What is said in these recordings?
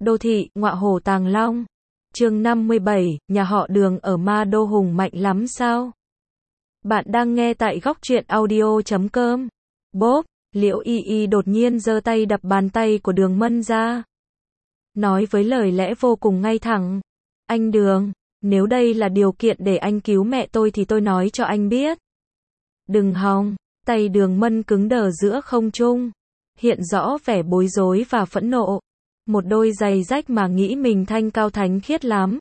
Đô thị, ngọa hổ Tàng Long. Chương 57, nhà họ Đường ở Ma Đô hùng mạnh lắm sao? Bạn đang nghe tại góc truyện audio.com. Bốp, Liễu Y Y đột nhiên giơ tay đập bàn tay của Đường Mân ra. Nói với lời lẽ vô cùng ngay thẳng. Anh Đường, nếu đây là điều kiện để anh cứu mẹ tôi thì tôi nói cho anh biết. Đừng hòng, tay Đường Mân cứng đờ giữa không trung. Hiện rõ vẻ bối rối và phẫn nộ. Một đôi giày rách mà nghĩ mình thanh cao thánh khiết lắm.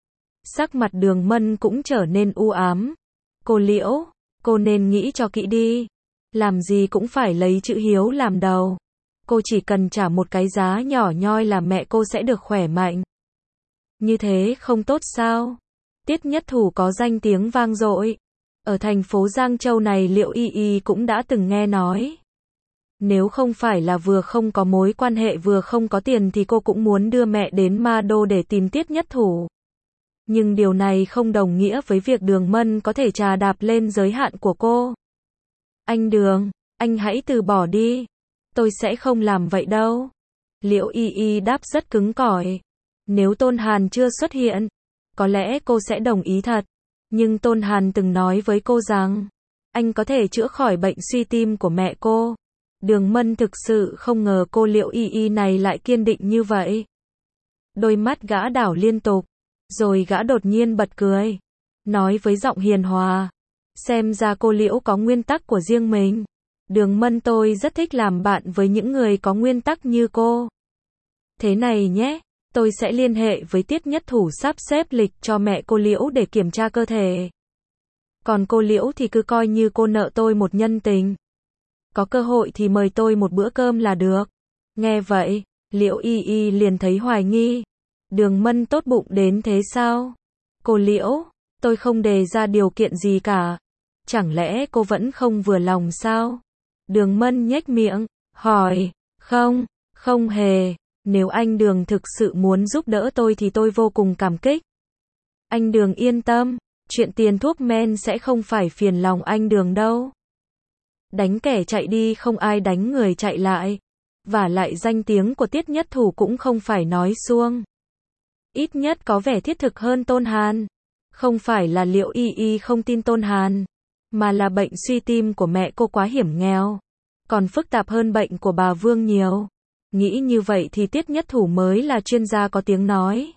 Sắc mặt Đường Mân cũng trở nên u ám. Cô Liễu, cô nên nghĩ cho kỹ đi. Làm gì cũng phải lấy chữ hiếu làm đầu. Cô chỉ cần trả một cái giá nhỏ nhoi là mẹ cô sẽ được khỏe mạnh. Như thế không tốt sao? Tiết Nhất Thủ có danh tiếng vang dội. Ở thành phố Giang Châu này Liễu Y Y cũng đã từng nghe nói. Nếu không phải là vừa không có mối quan hệ vừa không có tiền thì cô cũng muốn đưa mẹ đến Ma Đô để tìm Tiết Nhất Thủ. Nhưng điều này không đồng nghĩa với việc Đường Mân có thể trà đạp lên giới hạn của cô. Anh Đường, anh hãy từ bỏ đi. Tôi sẽ không làm vậy đâu. Liễu Y Y đáp rất cứng cỏi. Nếu Tôn Hàn chưa xuất hiện, có lẽ cô sẽ đồng ý thật. Nhưng Tôn Hàn từng nói với cô rằng, anh có thể chữa khỏi bệnh suy tim của mẹ cô. Đường Mân thực sự không ngờ cô Liễu Y Y này lại kiên định như vậy. Đôi mắt gã đảo liên tục, rồi gã đột nhiên bật cười. Nói với giọng hiền hòa, xem ra cô Liễu có nguyên tắc của riêng mình. Đường Mân tôi rất thích làm bạn với những người có nguyên tắc như cô. Thế này nhé, tôi sẽ liên hệ với Tiết Nhất Thủ sắp xếp lịch cho mẹ cô Liễu để kiểm tra cơ thể. Còn cô Liễu thì cứ coi như cô nợ tôi một nhân tình. Có cơ hội thì mời tôi một bữa cơm là được. Nghe vậy, Liễu Y Y liền thấy hoài nghi. Đường Mân tốt bụng đến thế sao? Cô Liễu, tôi không đề ra điều kiện gì cả. Chẳng lẽ cô vẫn không vừa lòng sao? Đường Mân nhếch miệng, hỏi, không hề. Nếu anh Đường thực sự muốn giúp đỡ tôi thì tôi vô cùng cảm kích. Anh Đường yên tâm, chuyện tiền thuốc men sẽ không phải phiền lòng anh Đường đâu. Đánh kẻ chạy đi không ai đánh người chạy lại. Và lại danh tiếng của Tiết Nhất Thủ cũng không phải nói suông. Ít nhất có vẻ thiết thực hơn Tôn Hàn. Không phải là Liễu Y Y không tin Tôn Hàn, mà là bệnh suy tim của mẹ cô quá hiểm nghèo. Còn phức tạp hơn bệnh của bà Vương nhiều. Nghĩ như vậy thì Tiết Nhất Thủ mới là chuyên gia có tiếng nói.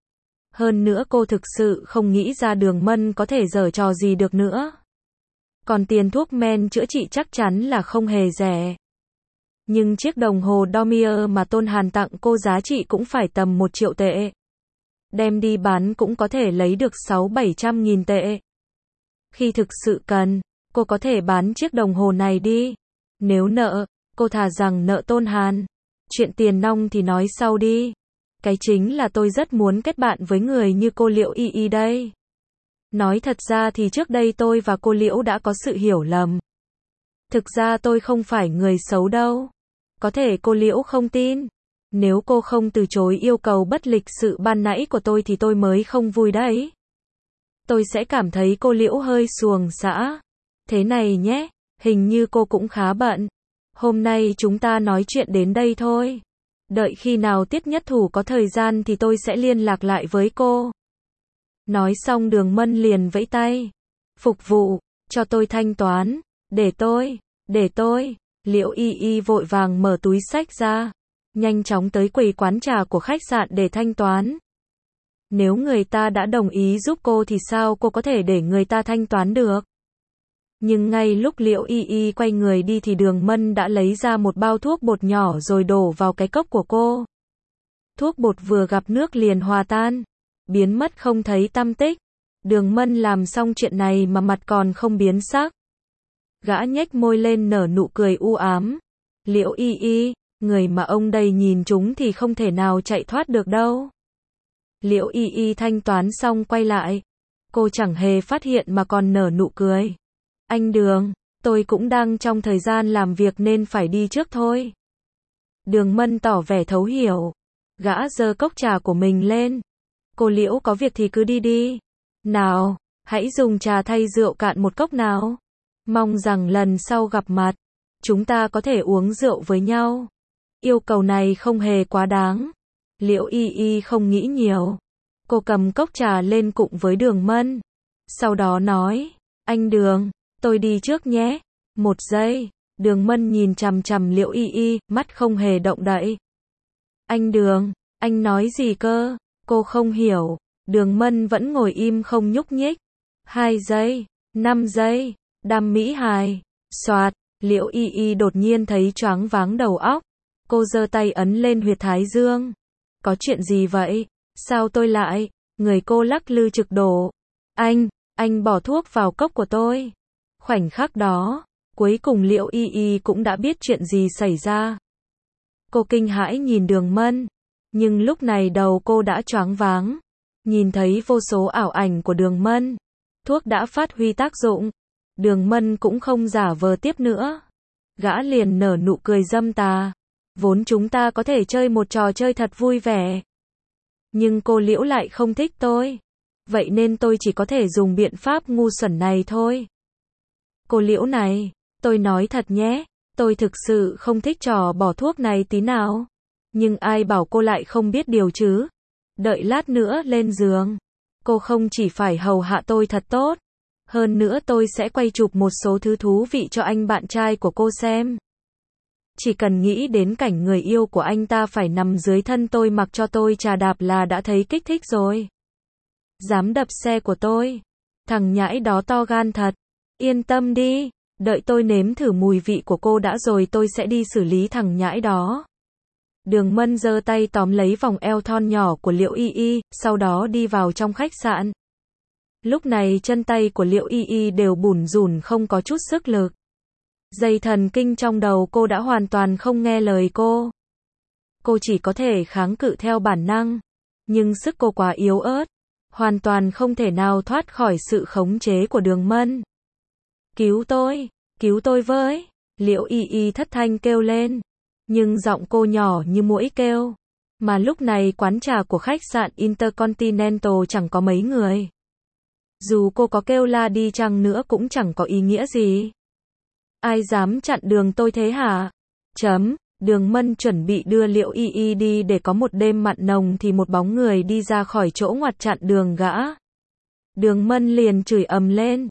Hơn nữa cô thực sự không nghĩ ra Đường Mân có thể giở trò gì được nữa. Còn tiền thuốc men chữa trị chắc chắn là không hề rẻ. Nhưng chiếc đồng hồ Dormier mà Tôn Hàn tặng cô giá trị cũng phải tầm 1 triệu tệ. Đem đi bán cũng có thể lấy được 600-700 nghìn tệ. Khi thực sự cần, cô có thể bán chiếc đồng hồ này đi. Nếu nợ, cô thà rằng nợ Tôn Hàn. Chuyện tiền nong thì nói sau đi. Cái chính là tôi rất muốn kết bạn với người như cô Liễu Y Y đây. Nói thật ra thì trước đây tôi và cô Liễu đã có sự hiểu lầm. Thực ra tôi không phải người xấu đâu. Có thể cô Liễu không tin. Nếu cô không từ chối yêu cầu bất lịch sự ban nãy của tôi thì tôi mới không vui đấy. Tôi sẽ cảm thấy cô Liễu hơi xuồng xã. Thế này nhé, hình như cô cũng khá bận. Hôm nay chúng ta nói chuyện đến đây thôi. Đợi khi nào Tiết Nhất Thủ có thời gian thì tôi sẽ liên lạc lại với cô. Nói xong Đường Mân liền vẫy tay. Phục vụ, cho tôi thanh toán. Để tôi. Liễu Y Y vội vàng mở túi xách ra. Nhanh chóng tới quầy quán trà của khách sạn để thanh toán. Nếu người ta đã đồng ý giúp cô thì sao cô có thể để người ta thanh toán được? Nhưng ngay lúc Liễu Y Y quay người đi thì Đường Mân đã lấy ra một bao thuốc bột nhỏ rồi đổ vào cái cốc của cô. Thuốc bột vừa gặp nước liền hòa tan, biến mất không thấy tăm tích. Đường Mân làm xong chuyện này mà mặt còn không biến sắc. Gã nhếch môi lên nở nụ cười u ám. Liễu Y Y, người mà ông đây nhìn chúng thì không thể nào chạy thoát được đâu. Liễu Y Y thanh toán xong quay lại. Cô chẳng hề phát hiện mà còn nở nụ cười. Anh Đường, tôi cũng đang trong thời gian làm việc nên phải đi trước thôi. Đường Mân tỏ vẻ thấu hiểu. Gã giơ cốc trà của mình lên. Cô Liễu có việc thì cứ đi đi. Nào, hãy dùng trà thay rượu cạn một cốc nào. Mong rằng lần sau gặp mặt, chúng ta có thể uống rượu với nhau. Yêu cầu này không hề quá đáng. Liễu Y Y không nghĩ nhiều. Cô cầm cốc trà lên cụng với Đường Mân. Sau đó nói, anh Đường, tôi đi trước nhé. 1 giây, Đường Mân nhìn chằm chằm Liễu Y Y, mắt không hề động đậy. Anh Đường, anh nói gì cơ? Cô không hiểu. Đường Mân vẫn ngồi im không nhúc nhích. 2 giây, 5 giây, đam mỹ hài. Soạt, Liễu Y Y đột nhiên thấy choáng váng đầu óc. Cô giơ tay ấn lên huyệt thái dương. Có chuyện gì vậy? Sao tôi lại? Người cô lắc lư trực đổ. Anh bỏ thuốc vào cốc của tôi. Khoảnh khắc đó, cuối cùng Liễu Y Y cũng đã biết chuyện gì xảy ra. Cô kinh hãi nhìn Đường Mân, nhưng lúc này đầu cô đã choáng váng. Nhìn thấy vô số ảo ảnh của Đường Mân, thuốc đã phát huy tác dụng. Đường Mân cũng không giả vờ tiếp nữa. Gã liền nở nụ cười dâm tà. Vốn chúng ta có thể chơi một trò chơi thật vui vẻ. Nhưng cô Liễu lại không thích tôi. Vậy nên tôi chỉ có thể dùng biện pháp ngu xuẩn này thôi. Cô Liễu này, tôi nói thật nhé, tôi thực sự không thích trò bỏ thuốc này tí nào. Nhưng ai bảo cô lại không biết điều chứ? Đợi lát nữa lên giường, cô không chỉ phải hầu hạ tôi thật tốt, hơn nữa tôi sẽ quay chụp một số thứ thú vị cho anh bạn trai của cô xem. Chỉ cần nghĩ đến cảnh người yêu của anh ta phải nằm dưới thân tôi mặc cho tôi chà đạp là đã thấy kích thích rồi. Dám đập xe của tôi. Thằng nhãi đó to gan thật. Yên tâm đi, đợi tôi nếm thử mùi vị của cô đã rồi tôi sẽ đi xử lý thằng nhãi đó. Đường Mân giơ tay tóm lấy vòng eo thon nhỏ của Liễu Y Y, sau đó đi vào trong khách sạn. Lúc này chân tay của Liễu Y Y đều bủn rủn không có chút sức lực. Dây thần kinh trong đầu cô đã hoàn toàn không nghe lời cô. Cô chỉ có thể kháng cự theo bản năng. Nhưng sức cô quá yếu ớt. Hoàn toàn không thể nào thoát khỏi sự khống chế của Đường Mân. Cứu tôi với. Liễu Y Y thất thanh kêu lên. Nhưng giọng cô nhỏ như muỗi kêu. Mà lúc này quán trà của khách sạn Intercontinental chẳng có mấy người. Dù cô có kêu la đi chăng nữa cũng chẳng có ý nghĩa gì. Ai dám chặn đường tôi thế hả? Đường Mân chuẩn bị đưa Liễu Y Y đi để có một đêm mặn nồng thì một bóng người đi ra khỏi chỗ ngoặt chặn đường gã. Đường Mân liền chửi ầm lên.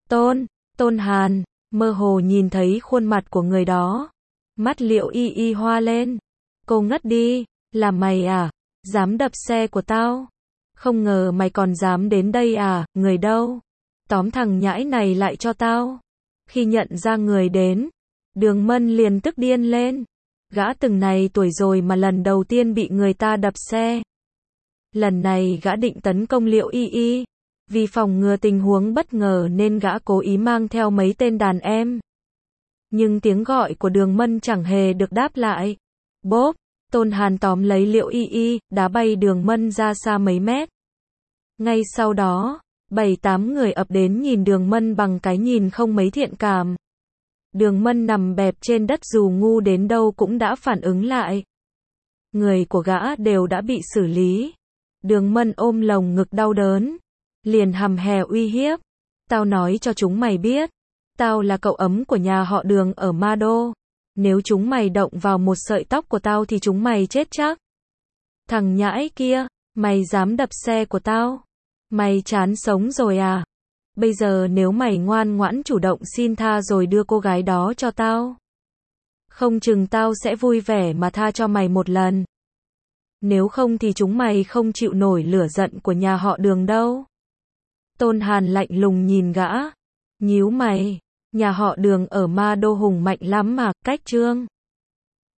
Tôn Hàn, mơ hồ nhìn thấy khuôn mặt của người đó. Mắt Liễu Y Y hoa lên. Cô ngất đi, là mày à? Dám đập xe của tao? Không ngờ mày còn dám đến đây à? Người đâu? Tóm thằng nhãi này lại cho tao. Khi nhận ra người đến, Đường Mân liền tức điên lên. Gã từng này tuổi rồi mà lần đầu tiên bị người ta đập xe. Lần này gã định tấn công Liễu Y Y. Vì phòng ngừa tình huống bất ngờ nên gã cố ý mang theo mấy tên đàn em. Nhưng tiếng gọi của Đường Mân chẳng hề được đáp lại. Bốp, Tôn Hàn tóm lấy Liễu Y Y, đá bay Đường Mân ra xa mấy mét. Ngay sau đó, 7-8 người ập đến nhìn Đường Mân bằng cái nhìn không mấy thiện cảm. Đường Mân nằm bẹp trên đất dù ngu đến đâu cũng đã phản ứng lại. Người của gã đều đã bị xử lý. Đường Mân ôm lồng ngực đau đớn. Liền hầm hè uy hiếp. Tao nói cho chúng mày biết. Tao là cậu ấm của nhà họ Đường ở Ma Đô. Nếu chúng mày động vào một sợi tóc của tao thì chúng mày chết chắc. Thằng nhãi kia, mày dám đập xe của tao? Mày chán sống rồi à? Bây giờ nếu mày ngoan ngoãn chủ động xin tha rồi đưa cô gái đó cho tao, không chừng tao sẽ vui vẻ mà tha cho mày một lần. Nếu không thì chúng mày không chịu nổi lửa giận của nhà họ Đường đâu. Tôn Hàn lạnh lùng nhìn gã. Nhíu mày. Nhà họ Đường ở Ma Đô hùng mạnh lắm mà, cách Trương